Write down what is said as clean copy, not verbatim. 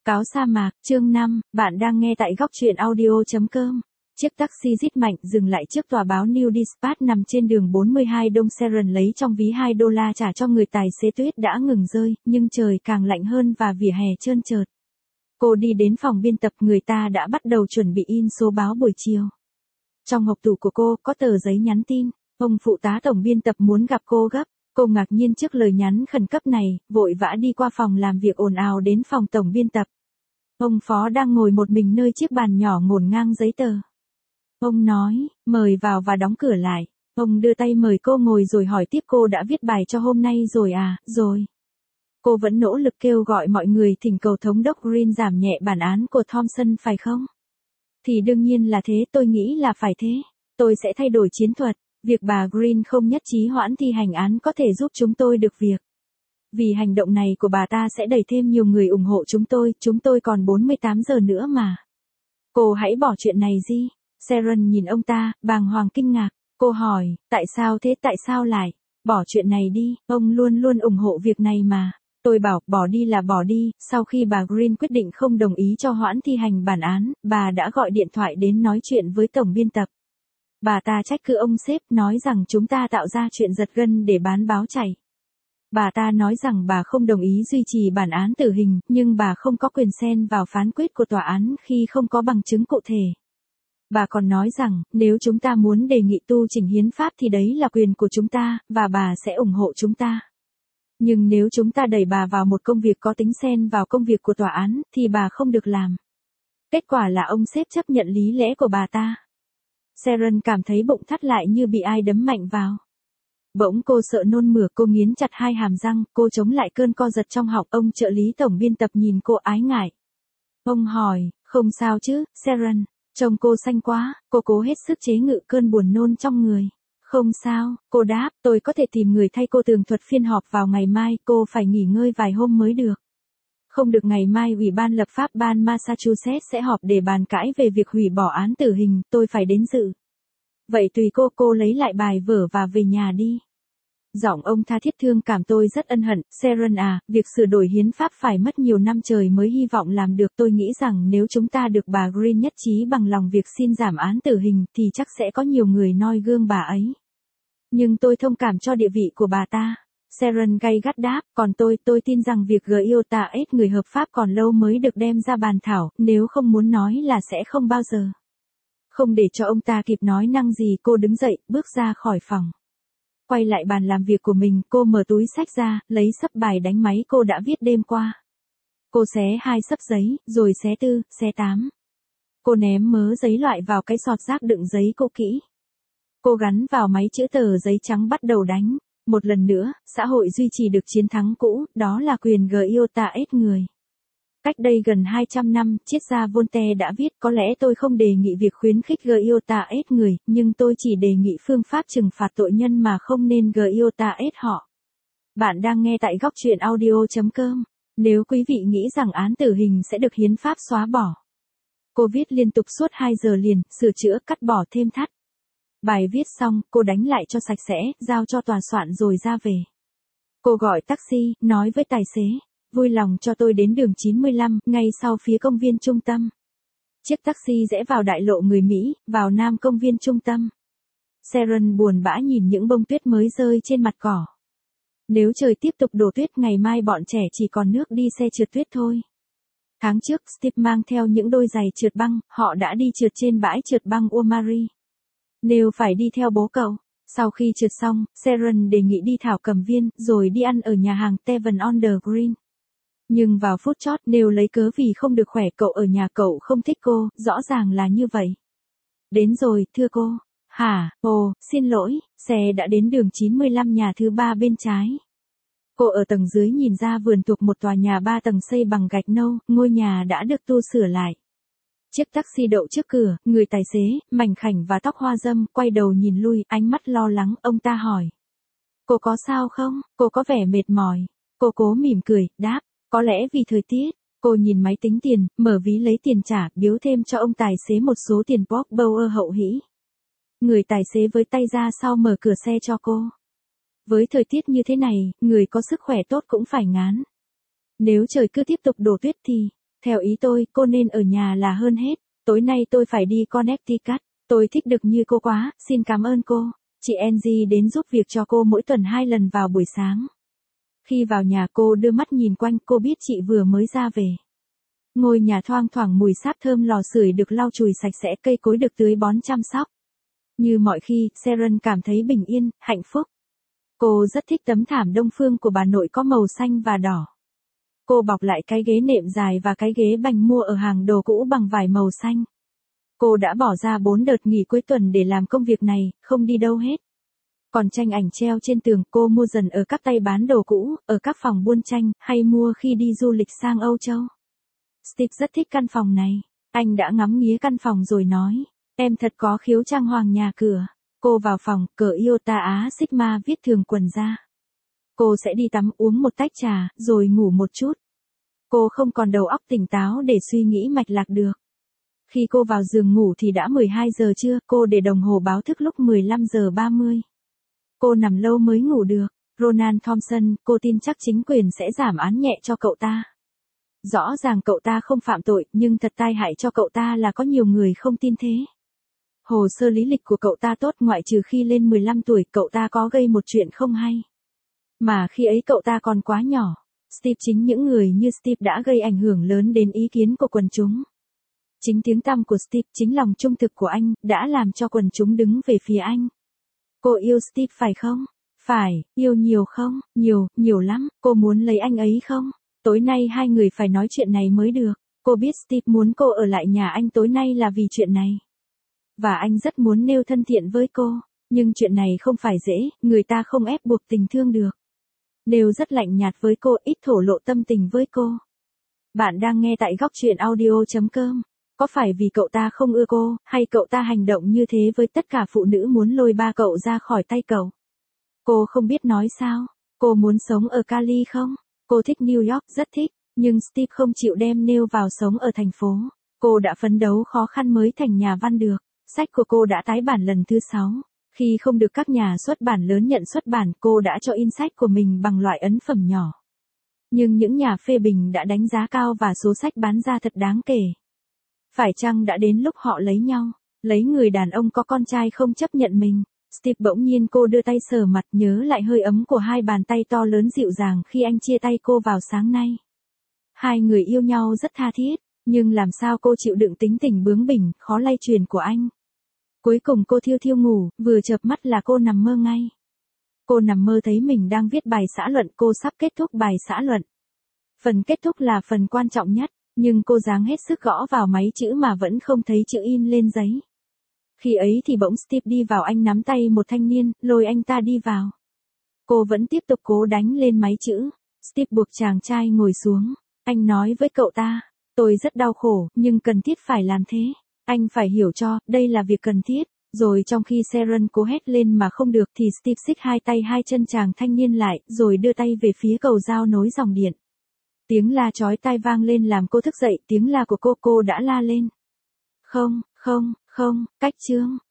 Cáo sa mạc, chương 5, bạn đang nghe tại góc truyện audio.com. Chiếc taxi rít mạnh dừng lại trước tòa báo New Dispatch nằm trên đường 42 Đông Sharon, lấy trong ví $2 trả cho người tài xế. Tuyết đã ngừng rơi, nhưng trời càng lạnh hơn và vỉa hè trơn trượt. Cô đi đến phòng biên tập, người ta đã bắt đầu chuẩn bị in số báo buổi chiều. Trong hộp tủ của cô có tờ giấy nhắn tin, ông phụ tá tổng biên tập muốn gặp cô gấp. Cô ngạc nhiên trước lời nhắn khẩn cấp này, vội vã đi qua phòng làm việc ồn ào đến phòng tổng biên tập. Ông phó đang ngồi một mình nơi chiếc bàn nhỏ ngổn ngang giấy tờ. Ông nói, mời vào và đóng cửa lại. Ông đưa tay mời cô ngồi rồi hỏi tiếp, cô đã viết bài cho hôm nay rồi à? Rồi. Cô vẫn nỗ lực kêu gọi mọi người thỉnh cầu thống đốc Green giảm nhẹ bản án của Thompson phải không? Thì đương nhiên là thế, tôi nghĩ là phải thế. Tôi sẽ thay đổi chiến thuật. Việc bà Green không nhất trí hoãn thi hành án có thể giúp chúng tôi được việc. Vì hành động này của bà ta sẽ đẩy thêm nhiều người ủng hộ chúng tôi còn 48 giờ nữa mà. Cô hãy bỏ chuyện này đi. Sharon nhìn ông ta, bàng hoàng kinh ngạc. Cô hỏi, tại sao thế, tại sao lại? Bỏ chuyện này đi, ông luôn luôn ủng hộ việc này mà. Tôi bảo, bỏ đi là bỏ đi. Sau khi bà Green quyết định không đồng ý cho hoãn thi hành bản án, bà đã gọi điện thoại đến nói chuyện với tổng biên tập. Bà ta trách cứ ông sếp, nói rằng chúng ta tạo ra chuyện giật gân để bán báo chảy. Bà ta nói rằng bà không đồng ý duy trì bản án tử hình, nhưng bà không có quyền xen vào phán quyết của tòa án khi không có bằng chứng cụ thể. Bà còn nói rằng, nếu chúng ta muốn đề nghị tu chỉnh hiến pháp thì đấy là quyền của chúng ta, và bà sẽ ủng hộ chúng ta. Nhưng nếu chúng ta đẩy bà vào một công việc có tính xen vào công việc của tòa án, thì bà không được làm. Kết quả là ông sếp chấp nhận lý lẽ của bà ta. Sharon cảm thấy bụng thắt lại như bị ai đấm mạnh vào. Bỗng cô sợ nôn mửa, cô nghiến chặt hai hàm răng, cô chống lại cơn co giật trong họng. Ông trợ lý tổng biên tập nhìn cô ái ngại. Ông hỏi, không sao chứ, Sharon? Trông cô xanh quá, cô cố hết sức chế ngự cơn buồn nôn trong người. Không sao, cô đáp, tôi có thể tìm người thay cô tường thuật phiên họp vào ngày mai, cô phải nghỉ ngơi vài hôm mới được. Không được, ngày mai Ủy ban lập pháp bang Massachusetts sẽ họp để bàn cãi về việc hủy bỏ án tử hình, tôi phải đến dự. Vậy tùy cô lấy lại bài vở và về nhà đi. Giọng ông tha thiết thương cảm, tôi rất ân hận, Sharon à, việc sửa đổi hiến pháp phải mất nhiều năm trời mới hy vọng làm được. Tôi nghĩ rằng nếu chúng ta được bà Green nhất trí bằng lòng việc xin giảm án tử hình thì chắc sẽ có nhiều người noi gương bà ấy. Nhưng tôi thông cảm cho địa vị của bà ta. Sharon gay gắt đáp, còn tôi tin rằng việc GIOTA-S người hợp pháp còn lâu mới được đem ra bàn thảo, nếu không muốn nói là sẽ không bao giờ. Không để cho ông ta kịp nói năng gì, cô đứng dậy, bước ra khỏi phòng. Quay lại bàn làm việc của mình, cô mở túi xách ra, lấy xấp bài đánh máy cô đã viết đêm qua. Cô xé 2 xấp giấy, rồi xé 4, xé 8. Cô ném mớ giấy loại vào cái sọt rác đựng giấy cô kỹ. Cô gắn vào máy chữ tờ giấy trắng, bắt đầu đánh. Một lần nữa, xã hội duy trì được chiến thắng cũ, đó là quyền GIOTA-S người. Cách đây gần 200 năm, triết gia Voltaire đã viết, có lẽ tôi không đề nghị việc khuyến khích GIOTA-S người, nhưng tôi chỉ đề nghị phương pháp trừng phạt tội nhân mà không nên GIOTA-S họ. Bạn đang nghe tại góc truyện audio.com. Nếu quý vị nghĩ rằng án tử hình sẽ được hiến pháp xóa bỏ. Cô viết liên tục suốt 2 giờ liền, sửa chữa, cắt bỏ, thêm thắt. Bài viết xong, cô đánh lại cho sạch sẽ, giao cho tòa soạn rồi ra về. Cô gọi taxi, nói với tài xế, vui lòng cho tôi đến đường 95, ngay sau phía công viên trung tâm. Chiếc taxi rẽ vào đại lộ người Mỹ, vào nam công viên trung tâm. Sharon buồn bã nhìn những bông tuyết mới rơi trên mặt cỏ. Nếu trời tiếp tục đổ tuyết, ngày mai bọn trẻ chỉ còn nước đi xe trượt tuyết thôi. Tháng trước, Steve mang theo những đôi giày trượt băng, họ đã đi trượt trên bãi trượt băng O'Mari. Neil phải đi theo bố cậu. Sau khi trượt xong, Sharon đề nghị đi thảo cầm viên, rồi đi ăn ở nhà hàng Tavern on the Green. Nhưng vào phút chót, Neil lấy cớ vì không được khỏe, cậu ở nhà, cậu không thích cô, rõ ràng là như vậy. Đến rồi, thưa cô. Hả, ồ, xin lỗi, xe đã đến đường 95, nhà thứ 3 bên trái. Cô ở tầng dưới nhìn ra vườn thuộc một tòa nhà 3 tầng xây bằng gạch nâu, ngôi nhà đã được tu sửa lại. Chiếc taxi đậu trước cửa, người tài xế, mảnh khảnh và tóc hoa râm, quay đầu nhìn lui, ánh mắt lo lắng. Ông ta hỏi, cô có sao không? Cô có vẻ mệt mỏi. Cô cố mỉm cười, đáp, có lẽ vì thời tiết. Cô nhìn máy tính tiền, mở ví lấy tiền trả, biếu thêm cho ông tài xế một số tiền Bob Bauer hậu hĩ. Người tài xế với tay ra sau mở cửa xe cho cô. Với thời tiết như thế này, người có sức khỏe tốt cũng phải ngán. Nếu trời cứ tiếp tục đổ tuyết thì Theo ý tôi, cô nên ở nhà là hơn hết. Tối nay tôi phải đi Connecticut. Tôi thích được như cô quá, xin cảm ơn cô. Chị Angie đến giúp việc cho cô mỗi tuần 2 lần vào buổi sáng. Khi vào nhà cô đưa mắt nhìn quanh, cô biết chị vừa mới ra về. Ngôi nhà thoang thoảng mùi sáp thơm, lò sưởi được lau chùi sạch sẽ, cây cối được tưới bón chăm sóc. Như mọi khi, Sharon cảm thấy bình yên, hạnh phúc. Cô rất thích tấm thảm đông phương của bà nội có màu xanh và đỏ. Cô bọc lại cái ghế nệm dài và cái ghế bành mua ở hàng đồ cũ bằng vải màu xanh. Cô đã bỏ ra 4 đợt nghỉ cuối tuần để làm công việc này, không đi đâu hết. Còn tranh ảnh treo trên tường cô mua dần ở các tay bán đồ cũ, ở các phòng buôn tranh, hay mua khi đi du lịch sang Âu Châu. Steve rất thích căn phòng này. Anh đã ngắm nghía căn phòng rồi nói, em thật có khiếu trang hoàng nhà cửa. Cô vào phòng, cởi Iota Á Sigma viết thường quần ra. Cô sẽ đi tắm, uống một tách trà, rồi ngủ một chút. Cô không còn đầu óc tỉnh táo để suy nghĩ mạch lạc được. Khi cô vào giường ngủ thì đã 12 giờ trưa, cô để đồng hồ báo thức lúc 15 giờ 30. Cô nằm lâu mới ngủ được. Ronan Thompson, cô tin chắc chính quyền sẽ giảm án nhẹ cho cậu ta. Rõ ràng cậu ta không phạm tội, nhưng thật tai hại cho cậu ta là có nhiều người không tin thế. Hồ sơ lý lịch của cậu ta tốt, ngoại trừ khi lên 15 tuổi cậu ta có gây một chuyện không hay. Mà khi ấy cậu ta còn quá nhỏ. Steve, chính những người như Steve đã gây ảnh hưởng lớn đến ý kiến của quần chúng. Chính tiếng tăm của Steve, chính lòng trung thực của anh, đã làm cho quần chúng đứng về phía anh. Cô yêu Steve phải không? Phải, yêu nhiều không? Nhiều, nhiều lắm. Cô muốn lấy anh ấy không? Tối nay hai người phải nói chuyện này mới được. Cô biết Steve muốn cô ở lại nhà anh tối nay là vì chuyện này. Và anh rất muốn nêu thân thiện với cô. Nhưng chuyện này không phải dễ, người ta không ép buộc tình thương được. Đều rất lạnh nhạt với cô, ít thổ lộ tâm tình với cô. Bạn đang nghe tại góc truyện audio.com. Có phải vì cậu ta không ưa cô, hay cậu ta hành động như thế với tất cả phụ nữ muốn lôi ba cậu ra khỏi tay cậu? Cô không biết nói sao. Cô muốn sống ở Cali không? Cô thích New York, rất thích, nhưng Steve không chịu đem Neil vào sống ở thành phố. Cô đã phấn đấu khó khăn mới thành nhà văn được. Sách của cô đã tái bản lần thứ 6. Khi không được các nhà xuất bản lớn nhận xuất bản, cô đã cho in sách của mình bằng loại ấn phẩm nhỏ. Nhưng những nhà phê bình đã đánh giá cao và số sách bán ra thật đáng kể. Phải chăng đã đến lúc họ lấy nhau, lấy người đàn ông có con trai không chấp nhận mình? Steve, bỗng nhiên cô đưa tay sờ mặt, nhớ lại hơi ấm của hai bàn tay to lớn dịu dàng khi anh chia tay cô vào sáng nay. Hai người yêu nhau rất tha thiết, nhưng làm sao cô chịu đựng tính tình bướng bỉnh, khó lay truyền của anh. Cuối cùng cô thiêu thiêu ngủ, vừa chợp mắt là cô nằm mơ ngay. Cô nằm mơ thấy mình đang viết bài xã luận, cô sắp kết thúc bài xã luận. Phần kết thúc là phần quan trọng nhất, nhưng cô dáng hết sức gõ vào máy chữ mà vẫn không thấy chữ in lên giấy. Khi ấy thì bỗng Steve đi vào, anh nắm tay một thanh niên, lôi anh ta đi vào. Cô vẫn tiếp tục cố đánh lên máy chữ. Steve buộc chàng trai ngồi xuống. Anh nói với cậu ta, tôi rất đau khổ, nhưng cần thiết phải làm thế. Anh phải hiểu cho, đây là việc cần thiết. Rồi trong khi Sharon cố hét lên mà không được thì Steve xích hai tay hai chân chàng thanh niên lại, rồi đưa tay về phía cầu giao nối dòng điện. Tiếng la chói tai vang lên làm cô thức dậy, tiếng la của cô đã la lên. Không, cách Trương.